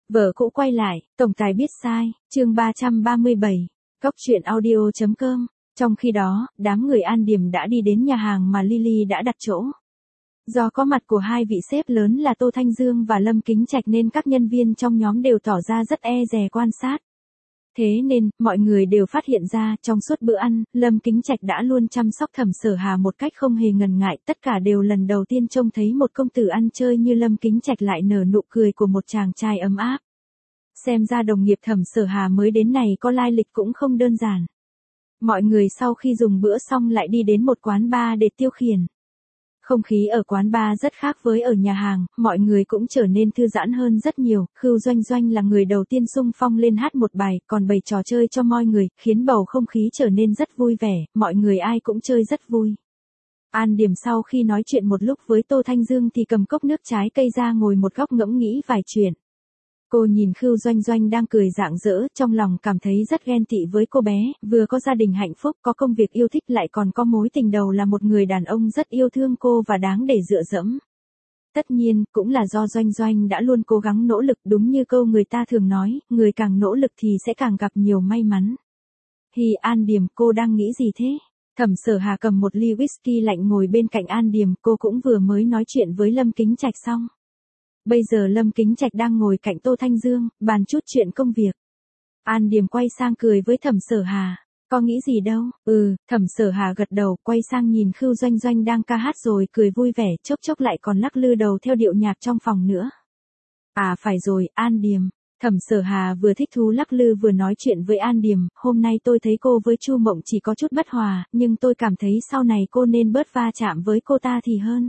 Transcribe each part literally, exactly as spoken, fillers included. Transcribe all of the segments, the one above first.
Vợ cũ quay lại, tổng tài biết sai, chương ba trăm ba mươi bảy, Cóc truyện audio chấm com. Trong khi đó, đám người An Điềm đã đi đến nhà hàng mà Lily đã đặt chỗ. Do có mặt của hai vị sếp lớn là Tô Thanh Dương và Lâm Kính Trạch nên các nhân viên trong nhóm đều tỏ ra rất e dè quan sát. Thế nên, mọi người đều phát hiện ra, trong suốt bữa ăn, Lâm Kính Trạch đã luôn chăm sóc Thẩm Sở Hà một cách không hề ngần ngại, tất cả đều lần đầu tiên trông thấy một công tử ăn chơi như Lâm Kính Trạch lại nở nụ cười của một chàng trai ấm áp. Xem ra đồng nghiệp Thẩm Sở Hà mới đến này có lai lịch cũng không đơn giản. Mọi người sau khi dùng bữa xong lại đi đến một quán bar để tiêu khiển. Không khí ở quán bar rất khác với ở nhà hàng, mọi người cũng trở nên thư giãn hơn rất nhiều. Khưu Doanh Doanh là người đầu tiên xung phong lên hát một bài, còn bày trò chơi cho mọi người, khiến bầu không khí trở nên rất vui vẻ, mọi người ai cũng chơi rất vui. An Điềm sau khi nói chuyện một lúc với Tô Thanh Dương thì cầm cốc nước trái cây ra ngồi một góc ngẫm nghĩ vài chuyện. Cô nhìn Khưu Doanh Doanh đang cười rạng rỡ, trong lòng cảm thấy rất ghen tị với cô bé, vừa có gia đình hạnh phúc, có công việc yêu thích lại còn có mối tình đầu là một người đàn ông rất yêu thương cô và đáng để dựa dẫm. Tất nhiên, cũng là do Doanh Doanh đã luôn cố gắng nỗ lực, đúng như câu người ta thường nói, người càng nỗ lực thì sẽ càng gặp nhiều may mắn. Hi, An Điềm, cô đang nghĩ gì thế? Thẩm Sở Hà cầm một ly whisky lạnh ngồi bên cạnh An Điềm, cô cũng vừa mới nói chuyện với Lâm Kính Trạch xong. Bây giờ Lâm Kính Trạch đang ngồi cạnh Tô Thanh Dương, bàn chút chuyện công việc. An Điềm quay sang cười với Thẩm Sở Hà. Có nghĩ gì đâu? Ừ, Thẩm Sở Hà gật đầu, quay sang nhìn Khưu Doanh Doanh đang ca hát rồi cười vui vẻ, chốc chốc lại còn lắc lư đầu theo điệu nhạc trong phòng nữa. À phải rồi, An Điềm. Thẩm Sở Hà vừa thích thú lắc lư vừa nói chuyện với An Điềm, hôm nay tôi thấy cô với Chu Mộng chỉ có chút bất hòa, nhưng tôi cảm thấy sau này cô nên bớt va chạm với cô ta thì hơn.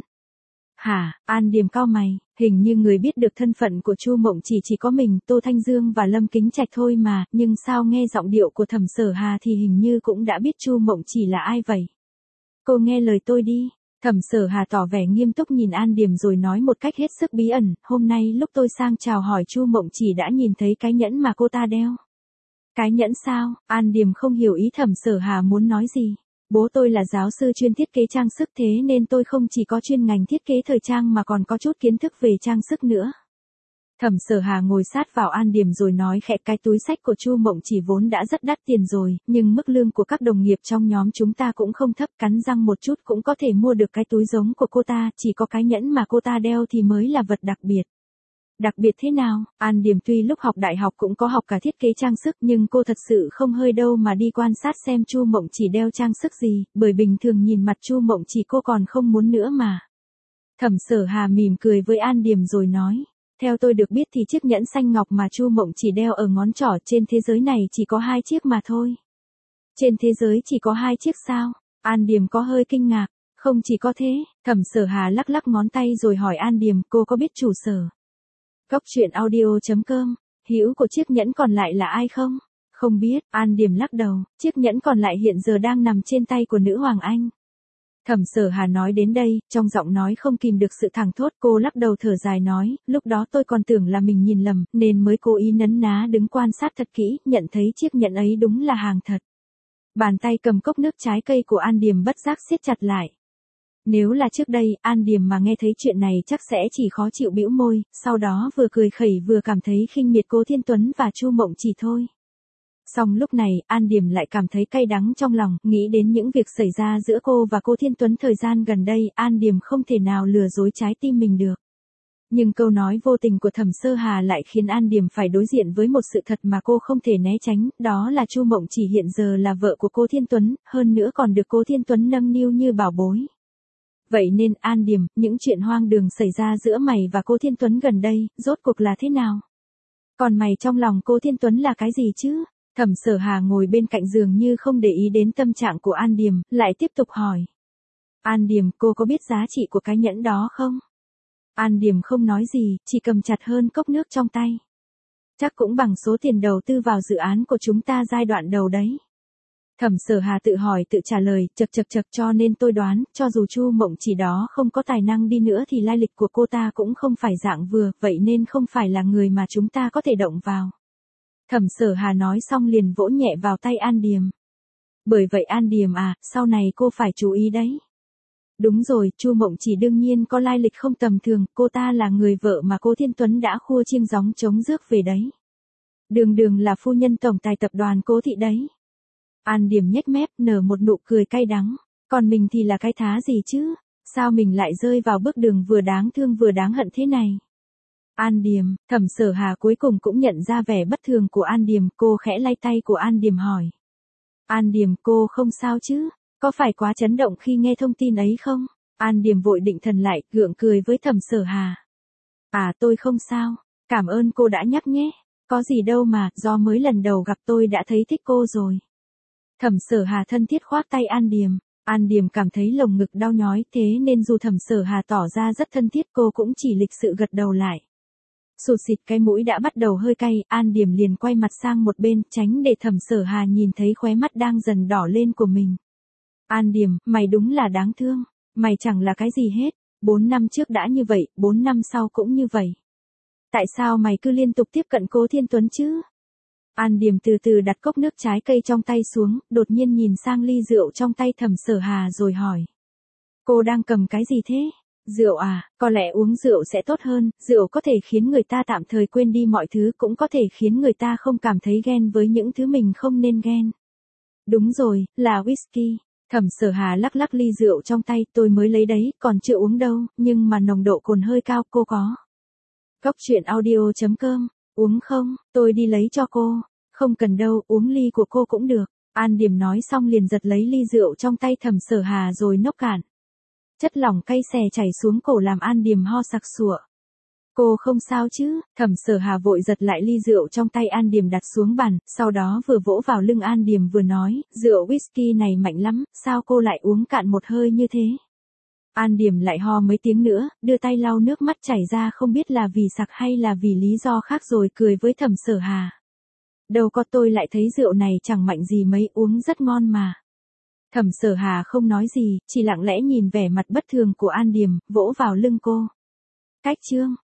Hả? An Điềm cau mày, hình như người biết được thân phận của Chu Mộng chỉ chỉ có mình, Tô Thanh Dương và Lâm Kính Trạch thôi mà, nhưng sao nghe giọng điệu của Thẩm Sở Hà thì hình như cũng đã biết Chu Mộng chỉ là ai vậy. Cô nghe lời tôi đi. Thẩm Sở Hà tỏ vẻ nghiêm túc nhìn An Điềm rồi nói một cách hết sức bí ẩn, hôm nay lúc tôi sang chào hỏi Chu Mộng chỉ đã nhìn thấy cái nhẫn mà cô ta đeo. Cái nhẫn sao? An Điềm không hiểu ý Thẩm Sở Hà muốn nói gì. Bố tôi là giáo sư chuyên thiết kế trang sức thế nên tôi không chỉ có chuyên ngành thiết kế thời trang mà còn có chút kiến thức về trang sức nữa. Thẩm Sở Hà ngồi sát vào An Điềm rồi nói khẽ, cái túi xách của Chu Mộng chỉ vốn đã rất đắt tiền rồi, nhưng mức lương của các đồng nghiệp trong nhóm chúng ta cũng không thấp, cắn răng một chút cũng có thể mua được cái túi giống của cô ta, chỉ có cái nhẫn mà cô ta đeo thì mới là vật đặc biệt. Đặc biệt thế nào? An Điềm tuy lúc học đại học cũng có học cả thiết kế trang sức nhưng cô thật sự không hơi đâu mà đi quan sát xem Chu Mộng chỉ đeo trang sức gì, bởi bình thường nhìn mặt Chu Mộng chỉ cô còn không muốn nữa mà. Thẩm Sở Hà mỉm cười với An Điềm rồi nói, theo tôi được biết thì chiếc nhẫn xanh ngọc mà Chu Mộng chỉ đeo ở ngón trỏ trên thế giới này chỉ có hai chiếc mà thôi. Trên thế giới chỉ có hai chiếc sao? An Điềm có hơi kinh ngạc, không chỉ có thế, Thẩm Sở Hà lắc lắc ngón tay rồi hỏi An Điềm, cô có biết chủ sở Cóc truyện audio chấm com, hữu của chiếc nhẫn còn lại là ai không? Không biết, An Điềm lắc đầu, chiếc nhẫn còn lại hiện giờ đang nằm trên tay của nữ hoàng Anh. Thẩm Sở Hà nói đến đây, trong giọng nói không kìm được sự thẳng thốt, cô lắc đầu thở dài nói, lúc đó tôi còn tưởng là mình nhìn lầm, nên mới cố ý nấn ná đứng quan sát thật kỹ, nhận thấy chiếc nhẫn ấy đúng là hàng thật. Bàn tay cầm cốc nước trái cây của An Điềm bất giác siết chặt lại. Nếu là trước đây, An Điềm mà nghe thấy chuyện này chắc sẽ chỉ khó chịu bĩu môi, sau đó vừa cười khẩy vừa cảm thấy khinh miệt Cố Thiên Tuấn và Chu Mộng chỉ thôi. Song lúc này, An Điềm lại cảm thấy cay đắng trong lòng, nghĩ đến những việc xảy ra giữa cô và Cố Thiên Tuấn thời gian gần đây, An Điềm không thể nào lừa dối trái tim mình được. Nhưng câu nói vô tình của Thẩm Sở Hà lại khiến An Điềm phải đối diện với một sự thật mà cô không thể né tránh, đó là Chu Mộng chỉ hiện giờ là vợ của Cố Thiên Tuấn, hơn nữa còn được Cố Thiên Tuấn nâng niu như bảo bối. Vậy nên, An Điềm, những chuyện hoang đường xảy ra giữa mày và Cố Thiên Tuấn gần đây, rốt cuộc là thế nào? Còn mày trong lòng Cố Thiên Tuấn là cái gì chứ? Thẩm Sở Hà ngồi bên cạnh giường như không để ý đến tâm trạng của An Điềm, lại tiếp tục hỏi. An Điềm, cô có biết giá trị của cái nhẫn đó không? An Điềm không nói gì, chỉ cầm chặt hơn cốc nước trong tay. Chắc cũng bằng số tiền đầu tư vào dự án của chúng ta giai đoạn đầu đấy. Thẩm Sở Hà tự hỏi tự trả lời, chật chật chật cho nên tôi đoán, cho dù Chu Mộng chỉ đó không có tài năng đi nữa thì lai lịch của cô ta cũng không phải dạng vừa, vậy nên không phải là người mà chúng ta có thể động vào. Thẩm Sở Hà nói xong liền vỗ nhẹ vào tay An Điềm. Bởi vậy An Điềm à, sau này cô phải chú ý đấy. Đúng rồi, Chu Mộng Chỉ đương nhiên có lai lịch không tầm thường, cô ta là người vợ mà Cố Thiên Tuấn đã khua chiêng gióng trống rước về đấy. Đường đường là phu nhân tổng tài tập đoàn Cố thị đấy. An Điểm nhếch mép nở một nụ cười cay đắng, còn mình thì là cái thá gì chứ, sao mình lại rơi vào bước đường vừa đáng thương vừa đáng hận thế này. An Điểm, Thẩm Sở Hà cuối cùng cũng nhận ra vẻ bất thường của An Điểm, cô khẽ lay tay của An Điểm hỏi. An Điểm, cô không sao chứ, có phải quá chấn động khi nghe thông tin ấy không? An Điểm vội định thần lại, gượng cười với Thẩm Sở Hà. À tôi không sao, cảm ơn cô đã nhắc nhé, có gì đâu mà, do mới lần đầu gặp tôi đã thấy thích cô rồi. Thẩm Sở Hà thân thiết khoác tay An Điểm, An Điểm cảm thấy lồng ngực đau nhói, thế nên dù Thẩm Sở Hà tỏ ra rất thân thiết cô cũng chỉ lịch sự gật đầu lại. Sụt xịt cái mũi đã bắt đầu hơi cay, An Điểm liền quay mặt sang một bên, tránh để Thẩm Sở Hà nhìn thấy khóe mắt đang dần đỏ lên của mình. An Điểm, mày đúng là đáng thương, mày chẳng là cái gì hết, bốn năm trước đã như vậy, bốn năm sau cũng như vậy. Tại sao mày cứ liên tục tiếp cận Cố Thiên Tuấn chứ? An Điểm từ từ đặt cốc nước trái cây trong tay xuống, đột nhiên nhìn sang ly rượu trong tay Thẩm Sở Hà rồi hỏi. Cô đang cầm cái gì thế? Rượu à, có lẽ uống rượu sẽ tốt hơn, rượu có thể khiến người ta tạm thời quên đi mọi thứ, cũng có thể khiến người ta không cảm thấy ghen với những thứ mình không nên ghen. Đúng rồi, là whisky. Thẩm Sở Hà lắc lắc ly rượu trong tay, tôi mới lấy đấy, còn chưa uống đâu, nhưng mà nồng độ cồn hơi cao, cô có. Cốc truyện audio chấm com, uống không, tôi đi lấy cho cô. Không cần đâu, uống ly của cô cũng được. An Điểm nói xong liền giật lấy ly rượu trong tay Thẩm Sở Hà rồi nốc cạn. Chất lỏng cay xè chảy xuống cổ làm An Điểm ho sặc sụa. Cô không sao chứ? Thẩm Sở Hà vội giật lại ly rượu trong tay An Điểm đặt xuống bàn, sau đó vừa vỗ vào lưng An Điểm vừa nói, rượu whisky này mạnh lắm, sao cô lại uống cạn một hơi như thế? An Điểm lại ho mấy tiếng nữa, đưa tay lau nước mắt chảy ra không biết là vì sặc hay là vì lý do khác rồi cười với Thẩm Sở Hà. Đâu có, tôi lại thấy rượu này chẳng mạnh gì mấy, uống rất ngon mà. Thẩm Sở Hà không nói gì, chỉ lặng lẽ nhìn vẻ mặt bất thường của An Điểm, vỗ vào lưng cô. Cách chương.